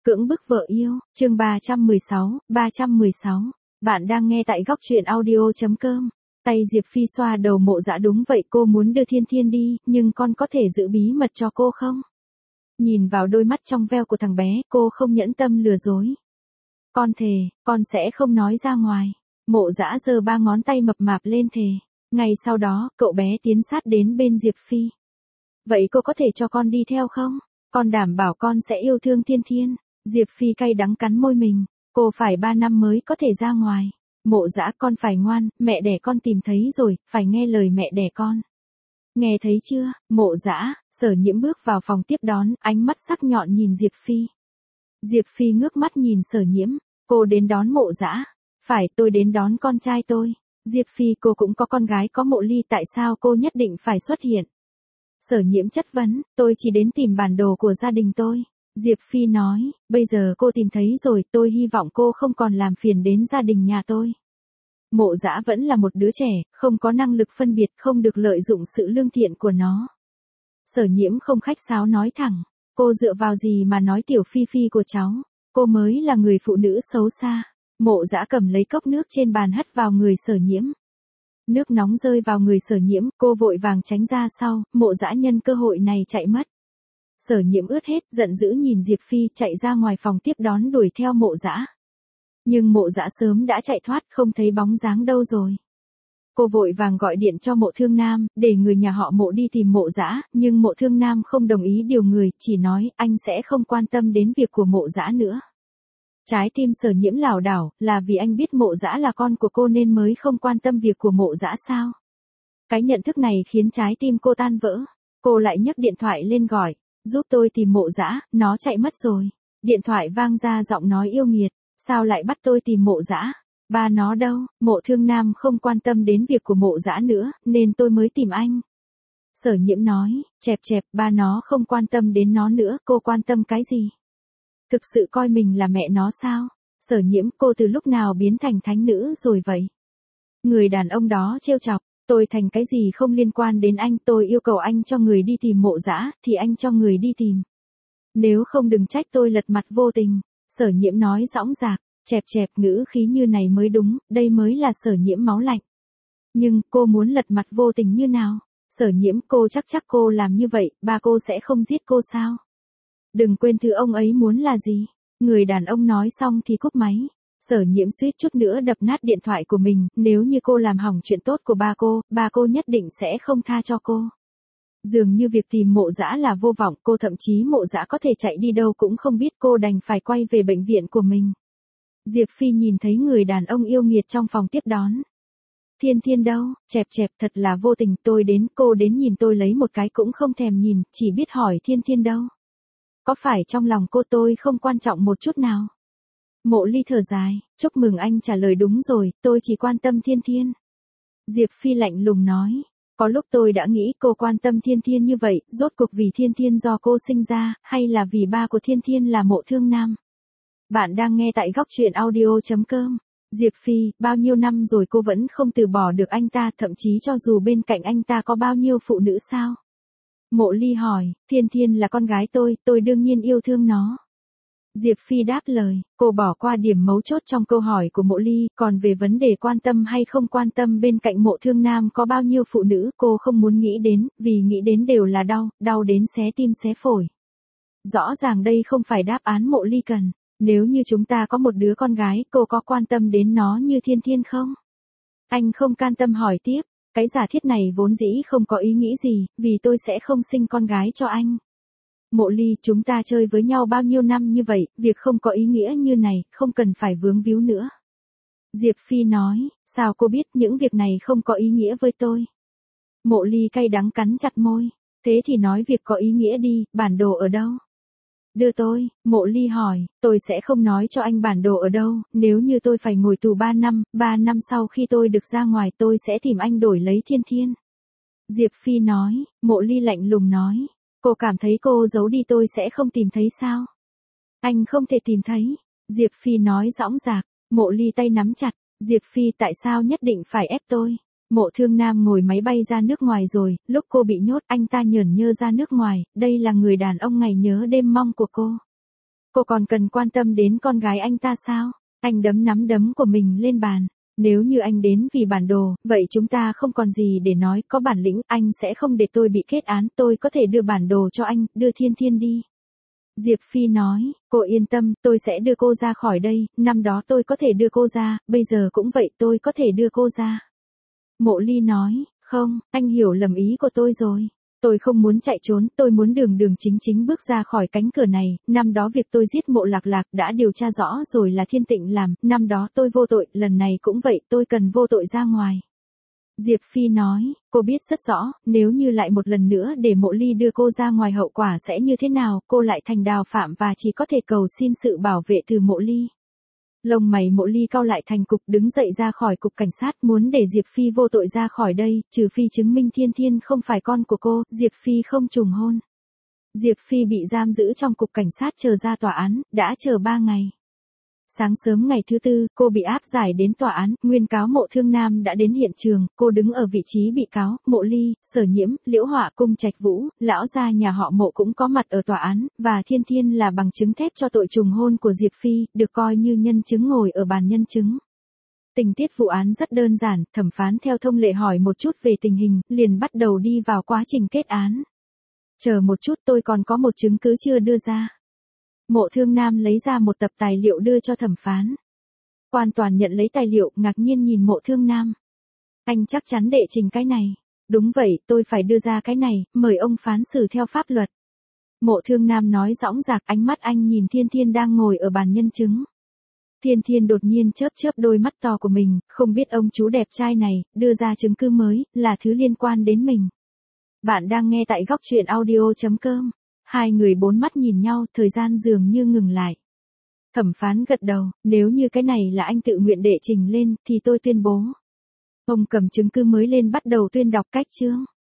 Cưỡng bức vợ yêu, chương 316. Bạn đang nghe tại góc truyện audio.com. Tay Diệp Phi xoa đầu Mộ Dã, đúng vậy, cô muốn đưa Thiên Thiên đi, nhưng con có thể giữ bí mật cho cô không? Nhìn vào đôi mắt trong veo của thằng bé, cô không nhẫn tâm lừa dối. Con thề, con sẽ không nói ra ngoài. Mộ Dã giơ 3 ngón tay mập mạp lên thề. Ngay sau đó, cậu bé tiến sát đến bên Diệp Phi. Vậy cô có thể cho con đi theo không? Con đảm bảo con sẽ yêu thương Thiên Thiên. Diệp Phi cay đắng cắn môi mình. Cô phải 3 năm mới có thể ra ngoài. Mộ Dã, con phải ngoan, mẹ đẻ con tìm thấy rồi, phải nghe lời mẹ đẻ con. Nghe thấy chưa? Mộ Dã. Sở Nhiễm bước vào phòng tiếp đón, ánh mắt sắc nhọn nhìn Diệp Phi. Diệp Phi ngước mắt nhìn Sở Nhiễm. Cô đến đón Mộ Dã. Phải, tôi đến đón con trai tôi. Diệp Phi, cô cũng có con gái có Mộ Ly, tại sao cô nhất định phải xuất hiện? Sở Nhiễm chất vấn, tôi chỉ đến tìm bản đồ của gia đình tôi. Diệp Phi nói, bây giờ cô tìm thấy rồi, tôi hy vọng cô không còn làm phiền đến gia đình nhà tôi. Mộ Dã vẫn là một đứa trẻ, không có năng lực phân biệt, không được lợi dụng sự lương thiện của nó. Sở Nhiễm không khách sáo nói thẳng, cô dựa vào gì mà nói tiểu Phi Phi của cháu, cô mới là người phụ nữ xấu xa. Mộ Dã cầm lấy cốc nước trên bàn hất vào người Sở Nhiễm. Nước nóng rơi vào người Sở Nhiễm, cô vội vàng tránh ra sau, Mộ Dã nhân cơ hội này chạy mất. Sở Nhiễm ướt hết, giận dữ nhìn Diệp Phi chạy ra ngoài phòng tiếp đón đuổi theo Mộ Dã. Nhưng Mộ Dã sớm đã chạy thoát, không thấy bóng dáng đâu rồi. Cô vội vàng gọi điện cho Mộ Thương Nam, để người nhà họ Mộ đi tìm Mộ Dã, nhưng Mộ Thương Nam không đồng ý điều người, chỉ nói anh sẽ không quan tâm đến việc của Mộ Dã nữa. Trái tim Sở Nhiễm lảo đảo, là vì anh biết Mộ Dã là con của cô nên mới không quan tâm việc của Mộ Dã sao? Cái nhận thức này khiến trái tim cô tan vỡ. Cô lại nhấc điện thoại lên gọi, giúp tôi tìm Mộ Dã, nó chạy mất rồi. Điện thoại vang ra giọng nói yêu nghiệt, sao lại bắt tôi tìm Mộ Dã? Ba nó đâu? Mộ Thương Nam không quan tâm đến việc của Mộ Dã nữa, nên tôi mới tìm anh. Sở Nhiễm nói, chẹp, ba nó không quan tâm đến nó nữa, cô quan tâm cái gì? Thực sự coi mình là mẹ nó sao? Sở Nhiễm, cô từ lúc nào biến thành thánh nữ rồi vậy? Người đàn ông đó trêu chọc, tôi thành cái gì không liên quan đến anh, tôi yêu cầu anh cho người đi tìm Mộ Dã, thì anh cho người đi tìm. Nếu không đừng trách tôi lật mặt vô tình. Sở Nhiễm nói dõng dạc, chẹp, ngữ khí như này mới đúng, đây mới là Sở Nhiễm máu lạnh. Nhưng cô muốn lật mặt vô tình như nào? Sở Nhiễm, cô chắc cô làm như vậy, ba cô sẽ không giết cô sao? Đừng quên thứ ông ấy muốn là gì. Người đàn ông nói xong thì cúp máy. Sở Nhiễm suýt chút nữa đập nát điện thoại của mình, nếu như cô làm hỏng chuyện tốt của ba cô nhất định sẽ không tha cho cô. Dường như việc tìm Mộ Dã là vô vọng, cô thậm chí Mộ Dã có thể chạy đi đâu cũng không biết, cô đành phải quay về bệnh viện của mình. Diệp Phi nhìn thấy người đàn ông yêu nghiệt trong phòng tiếp đón. Thiên Thiên đâu? Chẹp, thật là vô tình, tôi đến, cô đến nhìn tôi lấy một cái cũng không thèm nhìn, chỉ biết hỏi Thiên Thiên đâu. Có phải trong lòng cô tôi không quan trọng một chút nào? Mộ Ly thở dài, chúc mừng anh trả lời đúng rồi, tôi chỉ quan tâm Thiên Thiên. Diệp Phi lạnh lùng nói, có lúc tôi đã nghĩ cô quan tâm Thiên Thiên như vậy, rốt cuộc vì Thiên Thiên do cô sinh ra, hay là vì ba của Thiên Thiên là Mộ Thương Nam? Bạn đang nghe tại góc truyện audio.com. Diệp Phi, bao nhiêu năm rồi cô vẫn không từ bỏ được anh ta, thậm chí cho dù bên cạnh anh ta có bao nhiêu phụ nữ sao? Mộ Ly hỏi, Thiên Thiên là con gái tôi đương nhiên yêu thương nó. Diệp Phi đáp lời, cô bỏ qua điểm mấu chốt trong câu hỏi của Mộ Ly, còn về vấn đề quan tâm hay không quan tâm bên cạnh Mộ Thương Nam có bao nhiêu phụ nữ, cô không muốn nghĩ đến, vì nghĩ đến đều là đau đến xé tim xé phổi. Rõ ràng đây không phải đáp án Mộ Ly cần. Nếu như chúng ta có một đứa con gái, cô có quan tâm đến nó như Thiên Thiên không? Anh không can tâm hỏi tiếp, cái giả thiết này vốn dĩ không có ý nghĩ gì, vì tôi sẽ không sinh con gái cho anh. Mộ Ly, chúng ta chơi với nhau bao nhiêu năm như vậy, việc không có ý nghĩa như này, không cần phải vướng víu nữa. Diệp Phi nói, sao cô biết những việc này không có ý nghĩa với tôi? Mộ Ly cay đắng cắn chặt môi, thế thì nói việc có ý nghĩa đi, bản đồ ở đâu? Đưa tôi, Mộ Ly hỏi, tôi sẽ không nói cho anh bản đồ ở đâu, nếu như tôi phải ngồi tù 3 năm sau khi tôi được ra ngoài tôi sẽ tìm anh đổi lấy Thiên Thiên. Diệp Phi nói, Mộ Ly lạnh lùng nói, cô cảm thấy cô giấu đi tôi sẽ không tìm thấy sao? Anh không thể tìm thấy. Diệp Phi nói dõng dạc. Mộ Ly tay nắm chặt, Diệp Phi tại sao nhất định phải ép tôi? Mộ Thương Nam ngồi máy bay ra nước ngoài rồi, lúc cô bị nhốt anh ta nhởn nhơ ra nước ngoài, đây là người đàn ông ngày nhớ đêm mong của cô. Cô còn cần quan tâm đến con gái anh ta sao? Anh đấm nắm đấm của mình lên bàn. Nếu như anh đến vì bản đồ, vậy chúng ta không còn gì để nói, có bản lĩnh, anh sẽ không để tôi bị kết án, tôi có thể đưa bản đồ cho anh, đưa Thiên Thiên đi. Diệp Phi nói, cô yên tâm, tôi sẽ đưa cô ra khỏi đây, năm đó tôi có thể đưa cô ra, bây giờ cũng vậy, tôi có thể đưa cô ra. Mộ Ly nói, không, anh hiểu lầm ý của tôi rồi. Tôi không muốn chạy trốn, tôi muốn đường đường chính chính bước ra khỏi cánh cửa này, năm đó việc tôi giết Mộ Lạc Lạc đã điều tra rõ rồi là Thiên Tịnh làm, năm đó tôi vô tội, lần này cũng vậy, tôi cần vô tội ra ngoài. Diệp Phi nói, cô biết rất rõ, nếu như lại một lần nữa để Mộ Ly đưa cô ra ngoài hậu quả sẽ như thế nào, cô lại thành đào phạm và chỉ có thể cầu xin sự bảo vệ từ Mộ Ly. Lông mày Mộ Ly cau lại thành cục, đứng dậy ra khỏi cục cảnh sát, muốn để Diệp Phi vô tội ra khỏi đây, trừ phi chứng minh Thiên Thiên không phải con của cô, Diệp Phi không trùng hôn. Diệp Phi bị giam giữ trong cục cảnh sát chờ ra tòa án, đã chờ 3 ngày. Sáng sớm ngày thứ tư, cô bị áp giải đến tòa án, nguyên cáo Mộ Thương Nam đã đến hiện trường, cô đứng ở vị trí bị cáo, Mộ Ly, Sở Nhiễm, Liễu Họa, Cung Trạch Vũ, lão gia nhà họ Mộ cũng có mặt ở tòa án, và Thiên Thiên là bằng chứng thép cho tội trùng hôn của Diệp Phi, được coi như nhân chứng ngồi ở bàn nhân chứng. Tình tiết vụ án rất đơn giản, thẩm phán theo thông lệ hỏi một chút về tình hình, liền bắt đầu đi vào quá trình kết án. Chờ một chút, tôi còn có một chứng cứ chưa đưa ra. Mộ Thương Nam lấy ra một tập tài liệu đưa cho thẩm phán. Quan toàn nhận lấy tài liệu, ngạc nhiên nhìn Mộ Thương Nam. Anh chắc chắn đệ trình cái này. Đúng vậy, tôi phải đưa ra cái này, mời ông phán xử theo pháp luật. Mộ Thương Nam nói dõng dạc, ánh mắt anh nhìn Thiên Thiên đang ngồi ở bàn nhân chứng. Thiên Thiên đột nhiên chớp chớp đôi mắt to của mình, không biết ông chú đẹp trai này, đưa ra chứng cứ mới, là thứ liên quan đến mình. Bạn đang nghe tại góc truyện audio.com. Hai người bốn mắt nhìn nhau, thời gian dường như ngừng lại. Thẩm phán gật đầu, nếu như cái này là anh tự nguyện đệ trình lên, thì tôi tuyên bố. Ông cầm chứng cứ mới lên bắt đầu tuyên đọc cách chương.